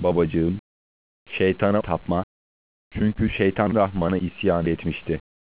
babacığım, şeytana tapma. Çünkü şeytan Rahman'a isyan etmişti.